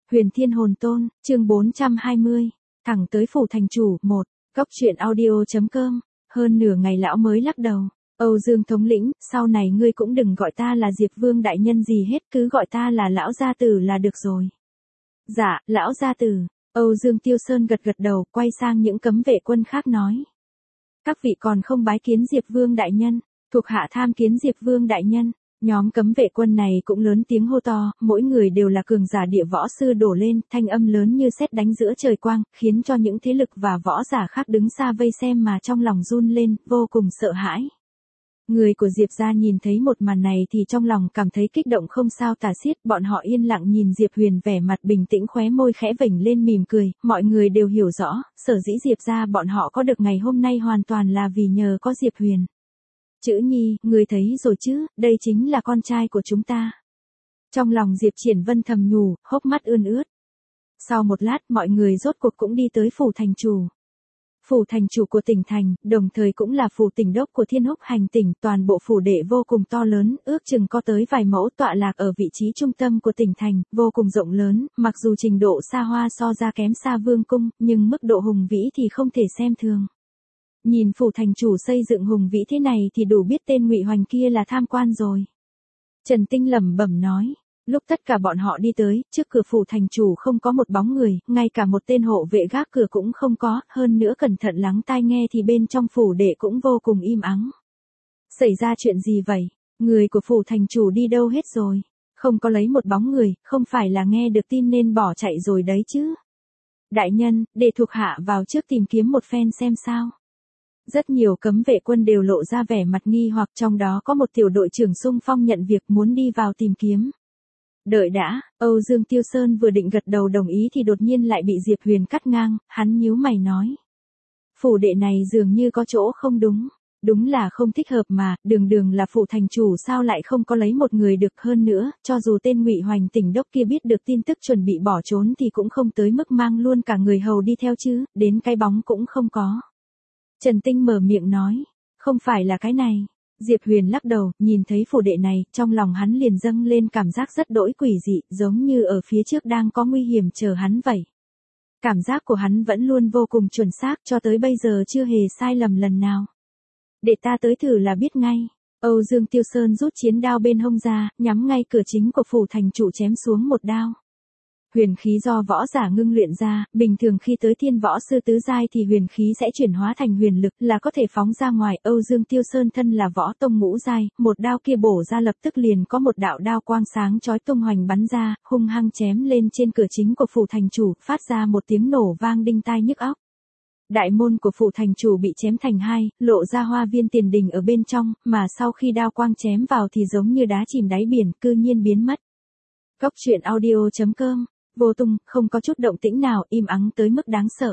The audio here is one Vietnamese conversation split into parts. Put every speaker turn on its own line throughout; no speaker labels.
Huyền Thiên Hồn Tôn, chương 420, thẳng tới phủ thành chủ, 1, Cốc truyện audio.com, hơn nửa ngày lão mới lắc đầu. Âu Dương thống lĩnh, sau này ngươi cũng đừng gọi ta là Diệp Vương đại nhân gì hết, cứ gọi ta là lão gia tử là được rồi. Dạ, lão gia tử. Âu Dương Tiêu Sơn gật gật đầu, quay sang những cấm vệ quân khác nói. Các vị còn không bái kiến Diệp Vương đại nhân, thuộc hạ tham kiến Diệp Vương đại nhân. Nhóm cấm vệ quân này cũng lớn tiếng hô to, mỗi người đều là cường giả địa võ sư đổ lên, thanh âm lớn như sét đánh giữa trời quang, khiến cho những thế lực và võ giả khác đứng xa vây xem mà trong lòng run lên, vô cùng sợ hãi. Người của Diệp gia nhìn thấy một màn này thì trong lòng cảm thấy kích động không sao tả xiết, bọn họ yên lặng nhìn Diệp Huyền vẻ mặt bình tĩnh, khóe môi khẽ vểnh lên mỉm cười, mọi người đều hiểu rõ, sở dĩ Diệp gia bọn họ có được ngày hôm nay hoàn toàn là vì nhờ có Diệp Huyền. Chữ Nhi, người thấy rồi chứ, đây chính là con trai của chúng ta. Trong lòng Diệp Triển Vân thầm nhủ, hốc mắt ươn ướt. Sau một lát mọi người rốt cuộc cũng đi tới phủ thành chủ. Phủ thành chủ của tỉnh thành, đồng thời cũng là phủ tỉnh đốc của Thiên Húc hành tỉnh, toàn bộ phủ đệ vô cùng to lớn, ước chừng có tới vài mẫu, tọa lạc ở vị trí trung tâm của tỉnh thành, vô cùng rộng lớn, mặc dù trình độ xa hoa so ra kém xa Vương cung, nhưng mức độ hùng vĩ thì không thể xem thường. Nhìn phủ thành chủ xây dựng hùng vĩ thế này thì đủ biết tên Ngụy Hoành kia là tham quan rồi. Trần Tinh lẩm bẩm nói, lúc tất cả bọn họ đi tới, trước cửa phủ thành chủ không có một bóng người, ngay cả một tên hộ vệ gác cửa cũng không có, hơn nữa cẩn thận lắng tai nghe thì bên trong phủ đệ cũng vô cùng im ắng. Xảy ra chuyện gì vậy? Người của phủ thành chủ đi đâu hết rồi? Không có lấy một bóng người, không phải là nghe được tin nên bỏ chạy rồi đấy chứ? Đại nhân, để thuộc hạ vào trước tìm kiếm một phen xem sao. Rất nhiều cấm vệ quân đều lộ ra vẻ mặt nghi hoặc, trong đó có một tiểu đội trưởng xung phong nhận việc muốn đi vào tìm kiếm. Đợi đã, Âu Dương Tiêu Sơn vừa định gật đầu đồng ý thì đột nhiên lại bị Diệp Huyền cắt ngang, hắn nhíu mày nói. Phủ đệ này dường như có chỗ không đúng, đúng là không thích hợp mà, đường là phủ thành chủ sao lại không có lấy một người được, hơn nữa, cho dù tên Ngụy Hoành tỉnh đốc kia biết được tin tức chuẩn bị bỏ trốn thì cũng không tới mức mang luôn cả người hầu đi theo chứ, đến cái bóng cũng không có. Trần Tinh mở miệng nói, không phải là cái này. Diệp Huyền lắc đầu, nhìn thấy phủ đệ này, trong lòng hắn liền dâng lên cảm giác rất đỗi quỷ dị, giống như ở phía trước đang có nguy hiểm chờ hắn vậy. Cảm giác của hắn vẫn luôn vô cùng chuẩn xác, cho tới bây giờ chưa hề sai lầm lần nào. Để ta tới thử là biết ngay. Âu Dương Tiêu Sơn rút chiến đao bên hông ra, nhắm ngay cửa chính của phủ thành chủ chém xuống một đao. Huyền khí do võ giả ngưng luyện ra, bình thường khi tới thiên võ sư tứ giai thì huyền khí sẽ chuyển hóa thành huyền lực, là có thể phóng ra ngoài. Âu Dương Tiêu Sơn thân là võ tông ngũ giai, một đao kia bổ ra lập tức liền có một đạo đao quang sáng chói tung hoành bắn ra, hung hăng chém lên trên cửa chính của phủ thành chủ, phát ra một tiếng nổ vang đinh tai nhức óc. Đại môn của phủ thành chủ bị chém thành hai, lộ ra hoa viên tiền đình ở bên trong, mà sau khi đao quang chém vào thì giống như đá chìm đáy biển, cư nhiên biến mất. Cốc truyện audio.com, vô tung, không có chút động tĩnh nào, im ắng tới mức đáng sợ.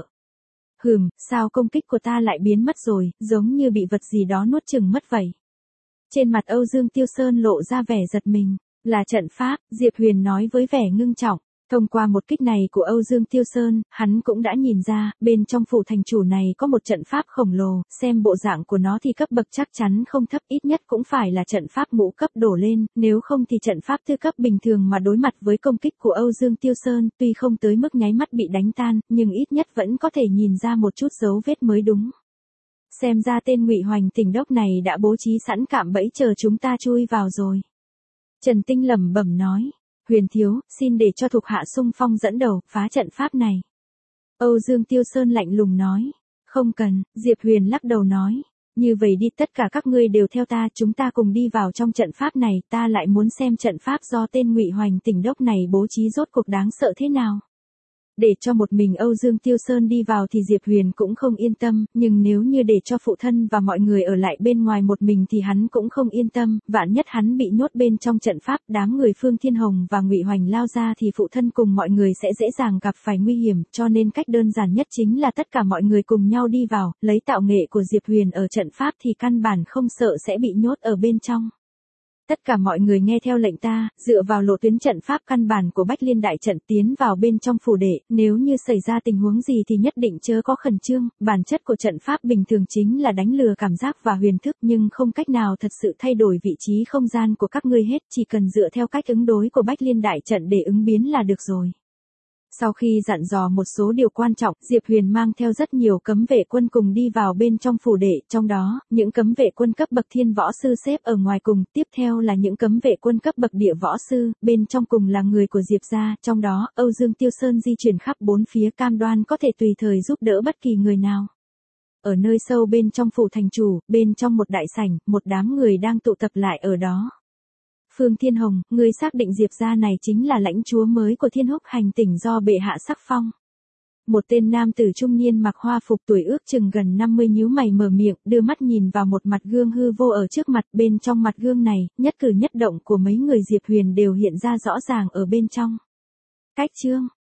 Sao công kích của ta lại biến mất rồi, giống như bị vật gì đó nuốt chửng mất vậy. Trên mặt Âu Dương Tiêu Sơn lộ ra vẻ giật mình, là trận pháp, Diệp Huyền nói với vẻ ngưng trọng. Thông qua một kích này của Âu Dương Tiêu Sơn, hắn cũng đã nhìn ra, bên trong phủ thành chủ này có một trận pháp khổng lồ, xem bộ dạng của nó thì cấp bậc chắc chắn không thấp, ít nhất cũng phải là trận pháp ngũ cấp đổ lên, nếu không thì trận pháp tư cấp bình thường mà đối mặt với công kích của Âu Dương Tiêu Sơn, tuy không tới mức nháy mắt bị đánh tan, nhưng ít nhất vẫn có thể nhìn ra một chút dấu vết mới đúng. Xem ra tên Ngụy Hoành tỉnh đốc này đã bố trí sẵn cạm bẫy chờ chúng ta chui vào rồi. Trần Tinh lẩm bẩm nói. Huyền thiếu, xin để cho thuộc hạ xung phong dẫn đầu, phá trận pháp này. Âu Dương Tiêu Sơn lạnh lùng nói. Không cần, Diệp Huyền lắc đầu nói. Như vậy đi, tất cả các ngươi đều theo ta, chúng ta cùng đi vào trong trận pháp này, ta lại muốn xem trận pháp do tên Ngụy Hoành tỉnh đốc này bố trí rốt cuộc đáng sợ thế nào. Để cho một mình Âu Dương Tiêu Sơn đi vào thì Diệp Huyền cũng không yên tâm, nhưng nếu như để cho phụ thân và mọi người ở lại bên ngoài một mình thì hắn cũng không yên tâm, vạn nhất hắn bị nhốt bên trong trận pháp, đám người Phương Thiên Hồng và Ngụy Hoành lao ra thì phụ thân cùng mọi người sẽ dễ dàng gặp phải nguy hiểm, cho nên cách đơn giản nhất chính là tất cả mọi người cùng nhau đi vào, lấy tạo nghệ của Diệp Huyền ở trận pháp thì căn bản không sợ sẽ bị nhốt ở bên trong. Tất cả mọi người nghe theo lệnh ta, dựa vào lộ tuyến trận pháp căn bản của Bách Liên đại trận tiến vào bên trong phủ đệ, nếu như xảy ra tình huống gì thì nhất định chớ có khẩn trương, bản chất của trận pháp bình thường chính là đánh lừa cảm giác và huyền thức nhưng không cách nào thật sự thay đổi vị trí không gian của các ngươi hết, chỉ cần dựa theo cách ứng đối của Bách Liên đại trận để ứng biến là được rồi. Sau khi dặn dò một số điều quan trọng, Diệp Huyền mang theo rất nhiều cấm vệ quân cùng đi vào bên trong phủ đệ, trong đó, những cấm vệ quân cấp bậc thiên võ sư xếp ở ngoài cùng, tiếp theo là những cấm vệ quân cấp bậc địa võ sư, bên trong cùng là người của Diệp gia, trong đó, Âu Dương Tiêu Sơn di chuyển khắp bốn phía cam đoan có thể tùy thời giúp đỡ bất kỳ người nào. Ở nơi sâu bên trong phủ thành chủ, bên trong một đại sảnh, một đám người đang tụ tập lại ở đó. Phương Thiên Hồng, ngươi xác định Diệp gia này chính là lãnh chúa mới của Thiên Húc hành tỉnh do bệ hạ sắc phong. Một tên nam tử trung niên mặc hoa phục tuổi ước chừng gần 50 nhíu mày mở miệng, đưa mắt nhìn vào một mặt gương hư vô ở trước mặt, bên trong mặt gương này, nhất cử nhất động của mấy người Diệp Huyền đều hiện ra rõ ràng ở bên trong. Cách chương